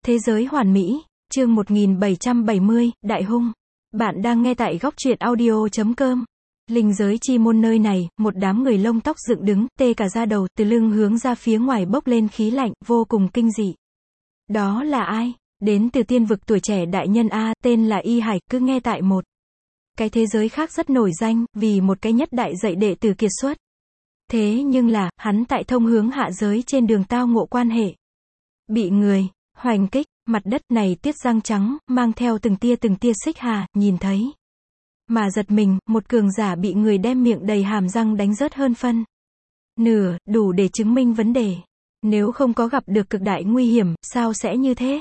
Thế giới hoàn mỹ, chương 1770, Đại hung. Bạn đang nghe tại góc truyện audio.com. Linh giới chi môn nơi này, một đám người lông tóc dựng đứng, tê cả da đầu, từ lưng hướng ra phía ngoài bốc lên khí lạnh, vô cùng kinh dị. Đó là ai? Đến từ tiên vực tuổi trẻ đại nhân A, tên là Y Hải, cứ nghe tại một cái thế giới khác rất nổi danh, vì một cái nhất đại dạy đệ tử kiệt xuất. Thế nhưng là, hắn tại thông hướng hạ giới trên đường tao ngộ quan hệ. Bị người hoành kích, mặt đất này tiết răng trắng, mang theo từng tia xích hà, nhìn thấy. Mà giật mình, một cường giả bị người đem miệng đầy hàm răng đánh rớt hơn phân nửa, đủ để chứng minh vấn đề. Nếu không có gặp được cực đại nguy hiểm, sao sẽ như thế?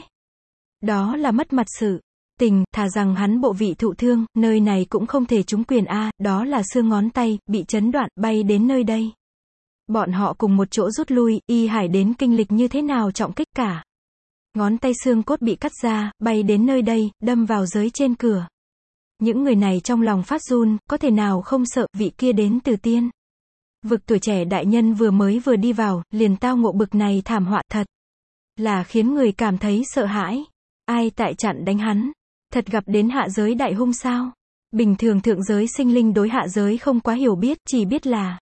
Đó là mất mặt sự tình, thà rằng hắn bộ vị thụ thương, nơi này cũng không thể trúng quyền A, đó là xương ngón tay, bị chấn đoạn, bay đến nơi đây. Bọn họ cùng một chỗ rút lui, Y Hải đến kinh lịch như thế nào trọng kích cả. Ngón tay xương cốt bị cắt ra, bay đến nơi đây, đâm vào giới trên cửa. Những người này trong lòng phát run, có thể nào không sợ, vị kia đến từ tiên vực tuổi trẻ đại nhân vừa đi vào, liền tao ngộ bực này thảm họa, thật là khiến người cảm thấy sợ hãi. Ai tại chặn đánh hắn? Thật gặp đến hạ giới đại hung sao? Bình thường thượng giới sinh linh đối hạ giới không quá hiểu biết, chỉ biết là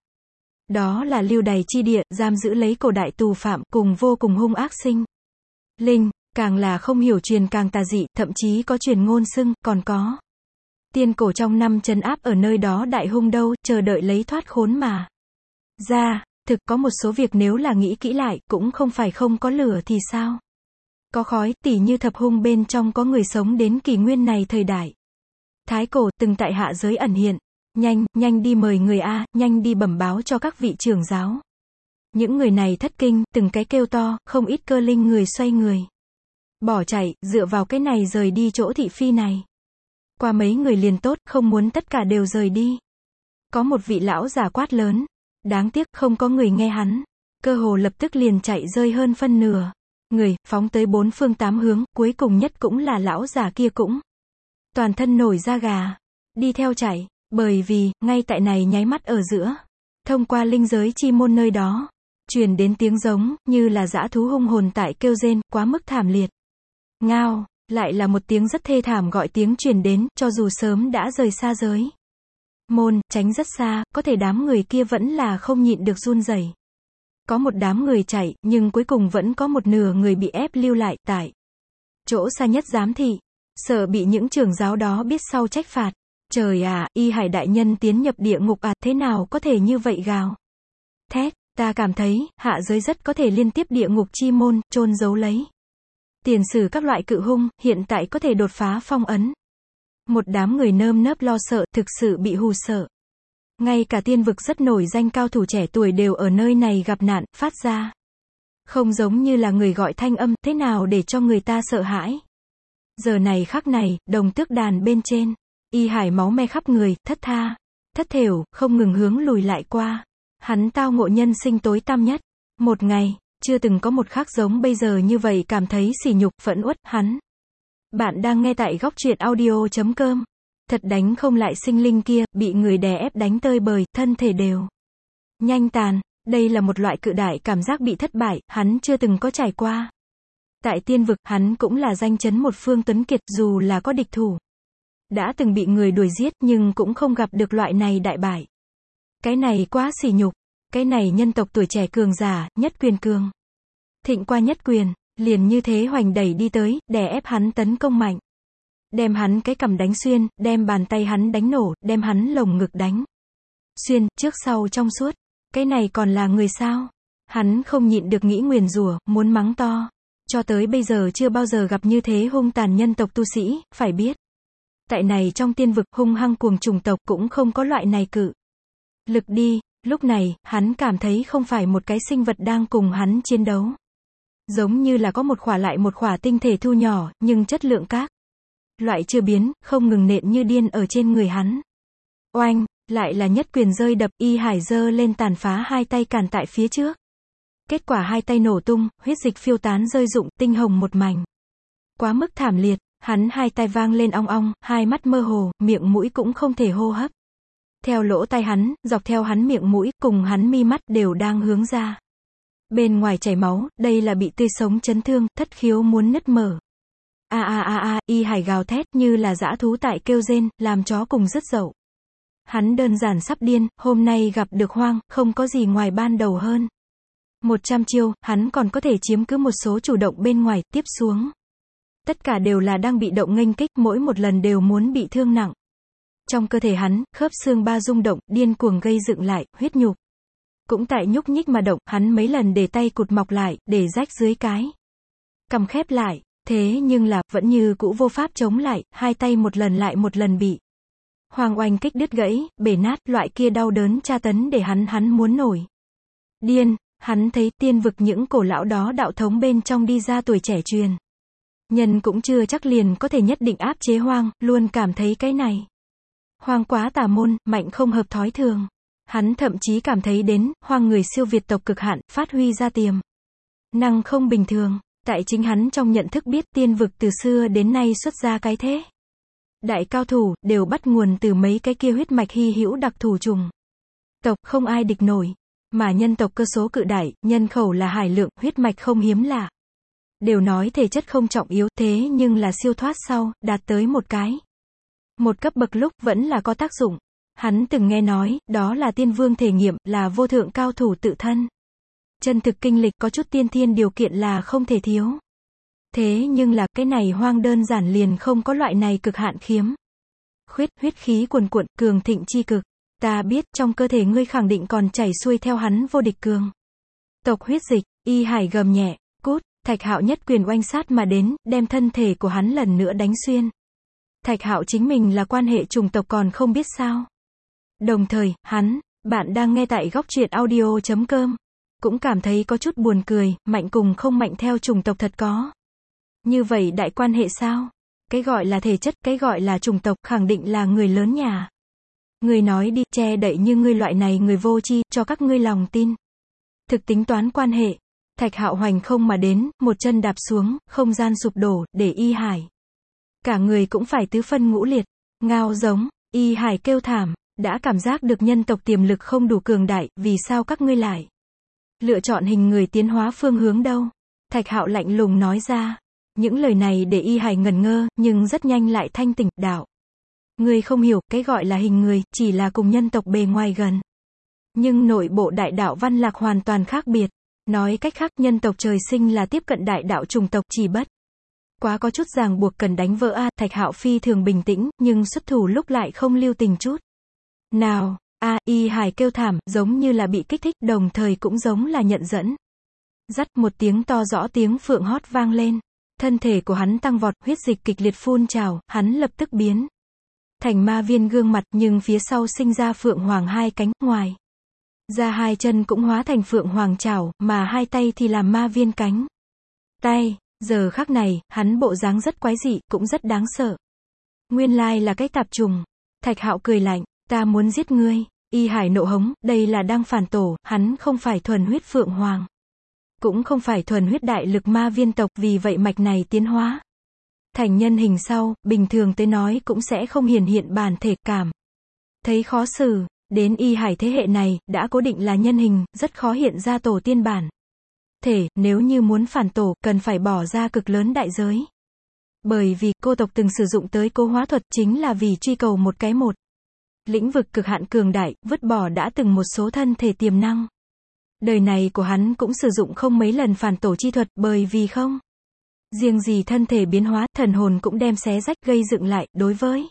đó là lưu đày chi địa, giam giữ lấy cổ đại tù phạm, cùng vô cùng hung ác sinh linh, càng là không hiểu truyền càng tà dị, thậm chí có truyền ngôn xưng, còn có tiên cổ trong năm trấn áp ở nơi đó đại hung đâu, chờ đợi lấy thoát khốn mà ra. Thực có một số việc nếu là nghĩ kỹ lại, cũng không phải không có lửa thì sao? Có khói, tỉ như thập hung bên trong có người sống đến kỷ nguyên này thời đại thái cổ, từng tại hạ giới ẩn hiện. Nhanh đi mời người A, nhanh đi bẩm báo cho các vị trưởng giáo. Những người này thất kinh, từng cái kêu to, không ít cơ linh người xoay người bỏ chạy, dựa vào cái này rời đi chỗ thị phi này. Qua mấy người liền tốt, không muốn tất cả đều rời đi. Có một vị lão già quát lớn. Đáng tiếc, không có người nghe hắn. Cơ hồ lập tức liền chạy rơi hơn phân nửa người, phóng tới bốn phương tám hướng, cuối cùng nhất cũng là lão già kia cũng toàn thân nổi da gà, đi theo chạy, bởi vì, ngay tại này nháy mắt ở giữa, thông qua linh giới chi môn nơi đó, truyền đến tiếng giống, như là dã thú hung hồn tại kêu rên, quá mức thảm liệt. Ngao, lại là một tiếng rất thê thảm gọi tiếng truyền đến, cho dù sớm đã rời xa giới môn, tránh rất xa, có thể đám người kia vẫn là không nhịn được run rẩy. Có một đám người chạy, nhưng cuối cùng vẫn có một nửa người bị ép lưu lại, tại chỗ xa nhất giám thị, sợ bị những trưởng giáo đó biết sau trách phạt. Trời à, Y Hải đại nhân tiến nhập địa ngục à, thế nào có thể như vậy gào thét, ta cảm thấy, hạ giới rất có thể liên tiếp địa ngục chi môn, chôn giấu lấy tiền sử các loại cự hung, hiện tại có thể đột phá phong ấn. Một đám người nơm nớp lo sợ, thực sự bị hù sợ. Ngay cả tiên vực rất nổi danh cao thủ trẻ tuổi đều ở nơi này gặp nạn, phát ra không giống như là người gọi thanh âm, thế nào để cho người ta sợ hãi. Giờ này khắc này, đồng tước đàn bên trên, Y Hải máu me khắp người, thất thểu, không ngừng hướng lùi lại qua. Hắn tao ngộ nhân sinh tối tăm nhất. Một ngày, chưa từng có một khắc giống bây giờ như vậy cảm thấy sỉ nhục, phẫn uất, hắn. Bạn đang nghe tại góc truyện audio.com. Thật đánh không lại sinh linh kia, bị người đè ép đánh tơi bời, thân thể đều nhanh tàn. Đây là một loại cự đại cảm giác bị thất bại, hắn chưa từng có trải qua. Tại tiên vực, hắn cũng là danh chấn một phương tuấn kiệt, dù là có địch thủ. Đã từng bị người đuổi giết, nhưng cũng không gặp được loại này đại bại. Cái này quá sỉ nhục. Cái này nhân tộc tuổi trẻ cường giả, nhất quyền cường thịnh qua nhất quyền, liền như thế hoành đẩy đi tới, đè ép hắn tấn công mạnh. Đem hắn cái cằm đánh xuyên, đem bàn tay hắn đánh nổ, đem hắn lồng ngực đánh xuyên, trước sau trong suốt. Cái này còn là người sao? Hắn không nhịn được nghĩ nguyền rủa, muốn mắng to. Cho tới bây giờ chưa bao giờ gặp như thế hung tàn nhân tộc tu sĩ, phải biết. Tại này trong tiên vực, hung hăng cuồng chủng tộc cũng không có loại này cự lực đi. Lúc này, hắn cảm thấy không phải một cái sinh vật đang cùng hắn chiến đấu. Giống như là có một khỏa lại một khỏa tinh thể thu nhỏ, nhưng chất lượng các loại chưa biến, không ngừng nện như điên ở trên người hắn. Oanh, lại là nhất quyền rơi đập, Y Hải giơ lên tàn phá hai tay cản tại phía trước. Kết quả hai tay nổ tung, huyết dịch phiêu tán rơi rụng, tinh hồng một mảnh. Quá mức thảm liệt, hắn hai tay vang lên ong ong, hai mắt mơ hồ, miệng mũi cũng không thể hô hấp. Theo lỗ tai hắn, dọc theo hắn miệng mũi, cùng hắn mi mắt đều đang hướng ra Bên ngoài chảy máu, đây là bị tươi sống chấn thương, thất khiếu muốn nứt mở. Y Hải gào thét như là dã thú tại kêu rên, làm chó cùng rứt dậu. Hắn đơn giản sắp điên, hôm nay gặp được Hoang, không có gì ngoài ban đầu hơn. 100 chiêu, hắn còn có thể chiếm cứ một số chủ động bên ngoài, tiếp xuống. Tất cả đều là đang bị động nghênh kích, mỗi một lần đều muốn bị thương nặng. Trong cơ thể hắn, khớp xương ba rung động, điên cuồng gây dựng lại, huyết nhục. Cũng tại nhúc nhích mà động, hắn mấy lần để tay cụt mọc lại, để rách dưới cái cằm khép lại. Thế nhưng là, vẫn như cũ vô pháp chống lại, hai tay một lần lại một lần bị Hoang oanh kích đứt gãy, bể nát, loại kia đau đớn tra tấn để hắn muốn nổi điên. Hắn thấy tiên vực những cổ lão đó đạo thống bên trong đi ra tuổi trẻ truyền nhân cũng chưa chắc liền có thể nhất định áp chế Hoang, luôn cảm thấy cái này Hoang quá tà môn, mạnh không hợp thói thường. Hắn thậm chí cảm thấy đến, Hoang người siêu việt tộc cực hạn, phát huy ra tiềm năng không bình thường. Tại chính hắn trong nhận thức biết tiên vực từ xưa đến nay xuất ra cái thế đại cao thủ, đều bắt nguồn từ mấy cái kia huyết mạch hy hữu đặc thù trùng tộc, không ai địch nổi. Mà nhân tộc cơ số cự đại, nhân khẩu là hải lượng, huyết mạch không hiếm lạ. Đều nói thể chất không trọng yếu, thế nhưng là siêu thoát sau, đạt tới một cấp bậc lúc, vẫn là có tác dụng. Hắn từng nghe nói, đó là tiên vương thể nghiệm, là vô thượng cao thủ tự thân. Chân thực kinh lịch có chút tiên thiên điều kiện là không thể thiếu. Thế nhưng là, cái này Hoang đơn giản liền không có loại này cực hạn khiếm khuyết, huyết khí cuồn cuộn, cường thịnh chi cực. Ta biết, trong cơ thể ngươi khẳng định còn chảy xuôi theo hắn vô địch cường tộc huyết dịch. Y Hải gầm nhẹ, cút. Thạch Hạo nhất quyền oanh sát mà đến, đem thân thể của hắn lần nữa đánh xuyên. Thạch Hạo chính mình là quan hệ chủng tộc còn không biết sao. Đồng thời, bạn đang nghe tại góc truyện audio.com, cũng cảm thấy có chút buồn cười, mạnh cùng không mạnh theo chủng tộc thật có như vậy đại quan hệ sao? Cái gọi là thể chất, cái gọi là chủng tộc, khẳng định là người lớn nhà. Người nói đi, che đậy như ngươi loại này người vô tri, cho các ngươi lòng tin. Thực tính toán quan hệ. Thạch Hạo hoành không mà đến, một chân đạp xuống, không gian sụp đổ, để Y Hải cả người cũng phải tứ phân ngũ liệt, ngao giống. Y Hải kêu thảm, đã cảm giác được nhân tộc tiềm lực không đủ cường đại, vì sao các ngươi lại lựa chọn hình người tiến hóa phương hướng đâu? Thạch Hạo lạnh lùng nói ra. Những lời này để Y Hải ngẩn ngơ, nhưng rất nhanh lại thanh tỉnh, đạo. Ngươi không hiểu, cái gọi là hình người, chỉ là cùng nhân tộc bề ngoài gần. Nhưng nội bộ đại đạo văn lạc hoàn toàn khác biệt. Nói cách khác, nhân tộc trời sinh là tiếp cận đại đạo chủng tộc, chỉ bất quá có chút ràng buộc cần đánh vỡ. Thạch Hạo phi thường bình tĩnh, nhưng xuất thủ lúc lại không lưu tình chút nào. Y Hải kêu thảm, giống như là bị kích thích, đồng thời cũng giống là nhận dẫn. Dắt một tiếng to rõ, tiếng phượng hót vang lên. Thân thể của hắn tăng vọt, huyết dịch kịch liệt phun trào, hắn lập tức biến thành ma viên gương mặt, nhưng phía sau sinh ra phượng hoàng hai cánh, ngoài ra hai chân cũng hóa thành phượng hoàng chảo, mà hai tay thì làm ma viên cánh tay. Giờ khắc này, hắn bộ dáng rất quái dị, cũng rất đáng sợ. Nguyên lai là cái tạp trùng. Thạch Hạo cười lạnh, ta muốn giết ngươi. Y Hải nộ hống, đây là đang phản tổ, hắn không phải thuần huyết phượng hoàng, cũng không phải thuần huyết đại lực ma viên tộc, vì vậy mạch này tiến hóa thành nhân hình sau, bình thường tới nói cũng sẽ không hiển hiện bản thể, cảm thấy khó xử. Đến Y Hải thế hệ này, đã cố định là nhân hình, rất khó hiện ra tổ tiên bản thể, nếu như muốn phản tổ, cần phải bỏ ra cực lớn đại giới. Bởi vì, cô tộc từng sử dụng tới cố hóa thuật, chính là vì truy cầu một lĩnh vực cực hạn cường đại, vứt bỏ đã từng một số thân thể tiềm năng. Đời này của hắn cũng sử dụng không mấy lần phản tổ chi thuật, bởi vì không riêng gì thân thể biến hóa, thần hồn cũng đem xé rách gây dựng lại, đối với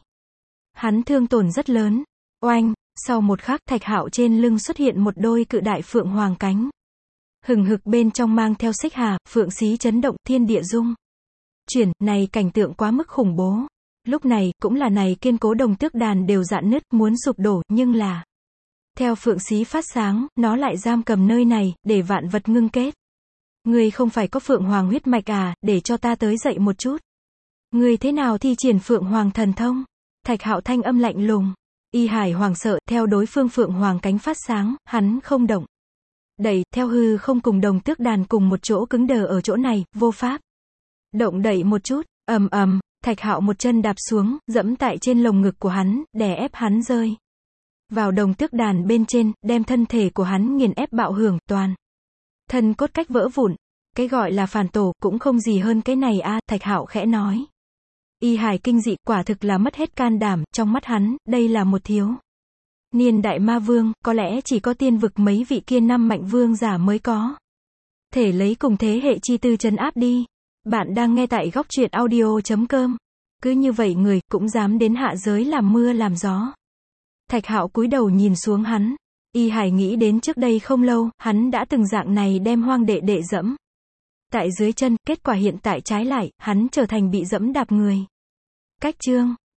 hắn thương tổn rất lớn. Oanh, sau một khắc, Thạch Hạo trên lưng xuất hiện một đôi cự đại phượng hoàng cánh hừng hực, bên trong mang theo xích hà, phượng xí chấn động, thiên địa rung chuyển, này cảnh tượng quá mức khủng bố. Lúc này, cũng là này kiên cố đồng tước đàn đều rạn nứt, muốn sụp đổ, nhưng là theo phượng xí phát sáng, nó lại giam cầm nơi này, để vạn vật ngưng kết. Ngươi không phải có phượng hoàng huyết mạch à, để cho ta tới dậy một chút. Ngươi thế nào thi triển phượng hoàng thần thông? Thạch Hạo thanh âm lạnh lùng. Y Hải hoảng sợ, theo đối phương phượng hoàng cánh phát sáng, hắn không động đậy, theo hư không cùng đồng tước đàn cùng một chỗ cứng đờ ở chỗ này, vô pháp động đậy một chút. Ầm ầm, Thạch Hạo một chân đạp xuống, dẫm tại trên lồng ngực của hắn, đè ép hắn rơi vào đồng tước đàn bên trên, đem thân thể của hắn nghiền ép bạo hưởng, toàn Thân cốt cách vỡ vụn. Cái gọi là phản tổ, cũng không gì hơn cái này a, Thạch Hạo khẽ nói. Y Hải kinh dị, quả thực là mất hết can đảm, trong mắt hắn, đây là một thiếu niên đại ma vương, có lẽ chỉ có tiên vực mấy vị kia năm mạnh vương giả mới có thể lấy cùng thế hệ chi tư trấn áp đi. Bạn đang nghe tại góc truyện audio.com. Cứ như vậy người, cũng dám đến hạ giới làm mưa làm gió. Thạch Hạo cúi đầu nhìn xuống hắn. Y Hải nghĩ đến trước đây không lâu, hắn đã từng dạng này đem hoang đệ đệ dẫm tại dưới chân, kết quả hiện tại trái lại, hắn trở thành bị dẫm đạp người. Cách chương